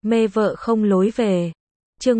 Mê vợ không lối về. Chương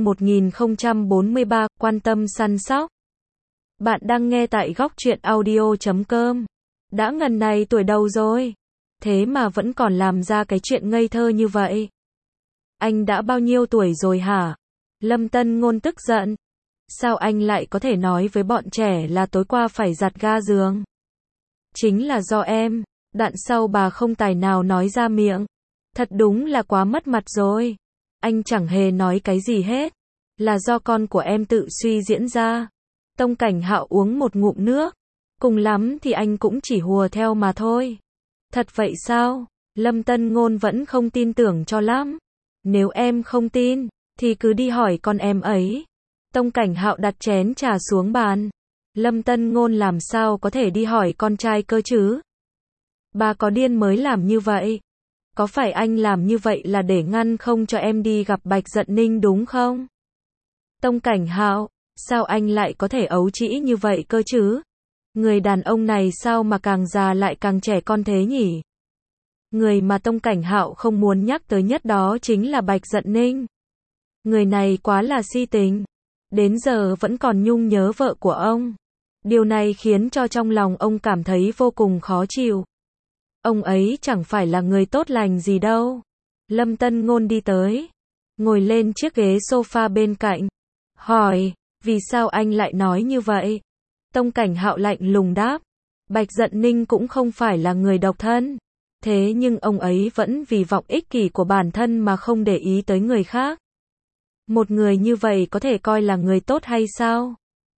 1043, quan tâm săn sóc. Bạn đang nghe tại góc truyện audio.com. Đã ngần này tuổi đầu rồi, thế mà vẫn còn làm ra cái chuyện ngây thơ như vậy. Anh đã bao nhiêu tuổi rồi hả? Lâm Tân Ngôn tức giận. Sao anh lại có thể nói với bọn trẻ là tối qua phải giặt ga giường? Chính là do em. Đoạn sau bà không tài nào nói ra miệng. Thật đúng là quá mất mặt rồi. Anh chẳng hề nói cái gì hết. Là do con của em tự suy diễn ra. Tông Cảnh Hạo uống một ngụm nước. Cùng lắm thì anh cũng chỉ hùa theo mà thôi. Thật vậy sao? Lâm Tân Ngôn vẫn không tin tưởng cho lắm. Nếu em không tin, thì cứ đi hỏi con em ấy. Tông Cảnh Hạo đặt chén trà xuống bàn. Lâm Tân Ngôn làm sao có thể đi hỏi con trai cơ chứ? Bà có điên mới làm như vậy. Có phải anh làm như vậy là để ngăn không cho em đi gặp Bạch Dận Ninh đúng không? Tông Cảnh Hạo, sao anh lại có thể ấu trĩ như vậy cơ chứ? Người đàn ông này sao mà càng già lại càng trẻ con thế nhỉ? Người mà Tông Cảnh Hạo không muốn nhắc tới nhất đó chính là Bạch Dận Ninh. Người này quá là si tình. Đến giờ vẫn còn nhung nhớ vợ của ông. Điều này khiến cho trong lòng ông cảm thấy vô cùng khó chịu. Ông ấy chẳng phải là người tốt lành gì đâu. Lâm Tân Ngôn đi tới, ngồi lên chiếc ghế sofa bên cạnh, hỏi, vì sao anh lại nói như vậy? Tông Cảnh Hạo lạnh lùng đáp, Bạch Dận Ninh cũng không phải là người độc thân. Thế nhưng ông ấy vẫn vì vọng ích kỷ của bản thân mà không để ý tới người khác. Một người như vậy có thể coi là người tốt hay sao?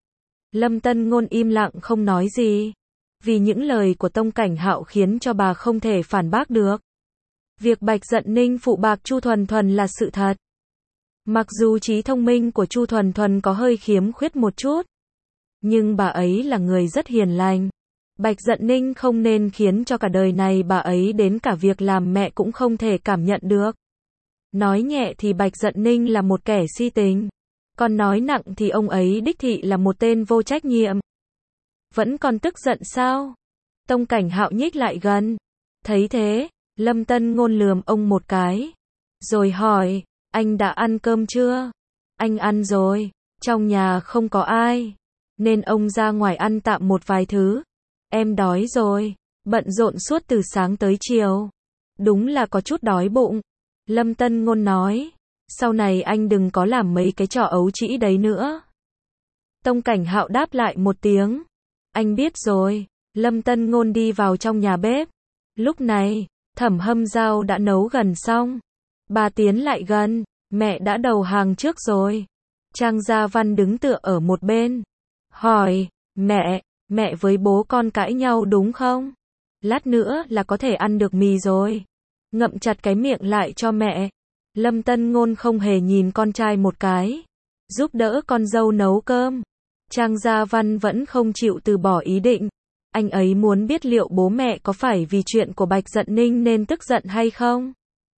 Lâm Tân Ngôn im lặng không nói gì. Vì những lời của Tông Cảnh Hạo khiến cho bà không thể phản bác được. Việc Bạch Dận Ninh phụ bạc Chu Thuần Thuần là sự thật. Mặc dù trí thông minh của Chu Thuần Thuần có hơi khiếm khuyết một chút, nhưng bà ấy là người rất hiền lành. Bạch Dận Ninh không nên khiến cho cả đời này bà ấy đến cả việc làm mẹ cũng không thể cảm nhận được. Nói nhẹ thì Bạch Dận Ninh là một kẻ si tình. Còn nói nặng thì ông ấy đích thị là một tên vô trách nhiệm. Vẫn còn tức giận sao? Tông Cảnh Hạo nhích lại gần. Thấy thế, Lâm Tân Ngôn lườm ông một cái. Rồi hỏi, anh đã ăn cơm chưa? Anh ăn rồi, trong nhà không có ai. Nên ông ra ngoài ăn tạm một vài thứ. Em đói rồi, bận rộn suốt từ sáng tới chiều. Đúng là có chút đói bụng. Lâm Tân Ngôn nói, sau này anh đừng có làm mấy cái trò ấu trĩ đấy nữa. Tông Cảnh Hạo đáp lại một tiếng. Anh biết rồi. Lâm Tân Ngôn đi vào trong nhà bếp. Lúc này, Thẩm Hâm Dao đã nấu gần xong. Bà tiến lại gần, mẹ đã đầu hàng trước rồi. Trang Gia Văn đứng tựa ở một bên. Hỏi, mẹ với bố con cãi nhau đúng không? Lát nữa là có thể ăn được mì rồi. Ngậm chặt cái miệng lại cho mẹ. Lâm Tân Ngôn không hề nhìn con trai một cái. Giúp đỡ con dâu nấu cơm. Trang Gia Văn vẫn không chịu từ bỏ ý định. Anh ấy muốn biết liệu bố mẹ có phải vì chuyện của Bạch Dận Ninh nên tức giận hay không?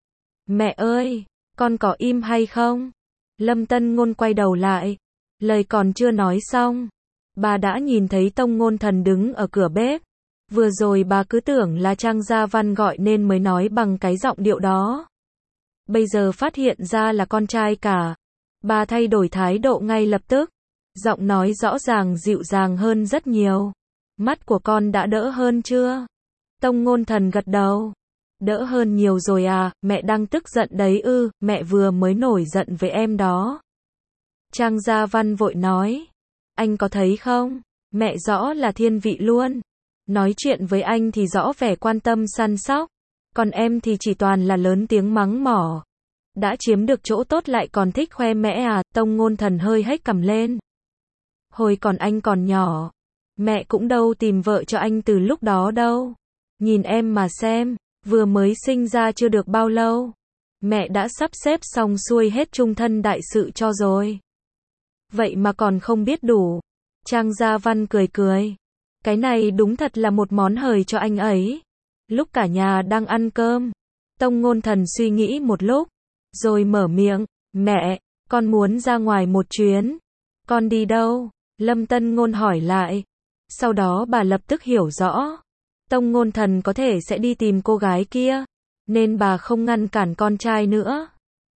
Mẹ ơi, con có im hay không? Lâm Tân Ngôn quay đầu lại. Lời còn chưa nói xong, bà đã nhìn thấy Tông Ngôn Thần đứng ở cửa bếp. Vừa rồi bà cứ tưởng là Trang Gia Văn gọi nên mới nói bằng cái giọng điệu đó. Bây giờ phát hiện ra là con trai cả. Bà thay đổi thái độ ngay lập tức. Giọng nói rõ ràng dịu dàng hơn rất nhiều. Mắt của con đã đỡ hơn chưa? Tông Ngôn Thần gật đầu. Đỡ hơn nhiều rồi à, mẹ đang tức giận đấy ư, mẹ vừa mới nổi giận với em đó. Trang Gia Văn vội nói. Anh có thấy không? Mẹ rõ là thiên vị luôn. Nói chuyện với anh thì rõ vẻ quan tâm săn sóc. Còn em thì chỉ toàn là lớn tiếng mắng mỏ. Đã chiếm được chỗ tốt lại còn thích khoe mẽ à, Tông Ngôn Thần hơi hếch cằm lên. Hồi còn anh còn nhỏ, mẹ cũng đâu tìm vợ cho anh từ lúc đó đâu. Nhìn em mà xem, vừa mới sinh ra chưa được bao lâu, mẹ đã sắp xếp xong xuôi hết chung thân đại sự cho rồi. Vậy mà còn không biết đủ. Trang Gia Văn cười cười. Cái này đúng thật là một món hời cho anh ấy. Lúc cả nhà đang ăn cơm, Tông Ngôn Thần suy nghĩ một lúc, rồi mở miệng, mẹ, con muốn ra ngoài một chuyến. Con đi đâu? Lâm Tân Ngôn hỏi lại. Sau đó bà lập tức hiểu rõ. Tông Ngôn Thần có thể sẽ đi tìm cô gái kia, nên bà không ngăn cản con trai nữa.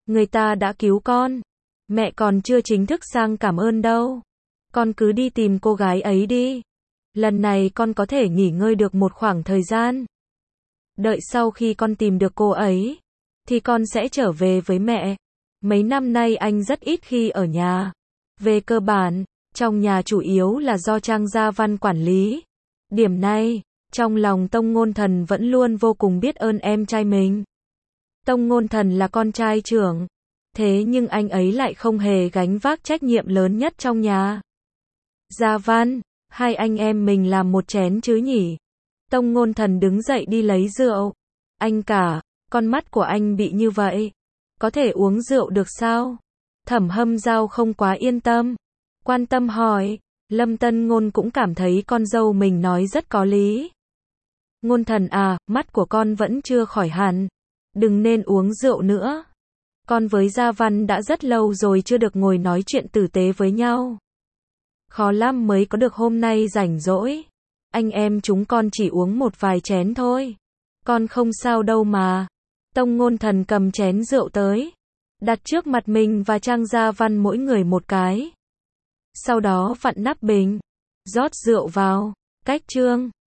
Người ta đã cứu con. Mẹ còn chưa chính thức sang cảm ơn đâu. Con cứ đi tìm cô gái ấy đi. Lần này con có thể nghỉ ngơi được một khoảng thời gian. Đợi sau khi con tìm được cô ấy, thì con sẽ trở về với mẹ. Mấy năm nay anh rất ít khi ở nhà. Về cơ bản, trong nhà chủ yếu là do Trang Gia Văn quản lý. Điểm này, trong lòng Tông Ngôn Thần vẫn luôn vô cùng biết ơn em trai mình. Tông Ngôn Thần là con trai trưởng, thế nhưng anh ấy lại không hề gánh vác trách nhiệm lớn nhất trong nhà. Gia Văn, hai anh em mình làm một chén chứ nhỉ? Tông Ngôn Thần đứng dậy đi lấy rượu. Anh cả, con mắt của anh bị như vậy, có thể uống rượu được sao? Thẩm Hâm Giao không quá yên tâm, quan tâm hỏi. Lâm Tân Ngôn cũng cảm thấy con dâu mình nói rất có lý. Ngôn Thần à, mắt của con vẫn chưa khỏi hẳn, đừng nên uống rượu nữa. Con với Gia Văn đã rất lâu rồi chưa được ngồi nói chuyện tử tế với nhau. Khó lắm mới có được hôm nay rảnh rỗi. Anh em chúng con chỉ uống một vài chén thôi. Con không sao đâu mà. Tông Ngôn Thần cầm chén rượu tới, đặt trước mặt mình và Trang Gia Văn mỗi người một cái. Sau đó vặn nắp bình, rót rượu vào. Cách chương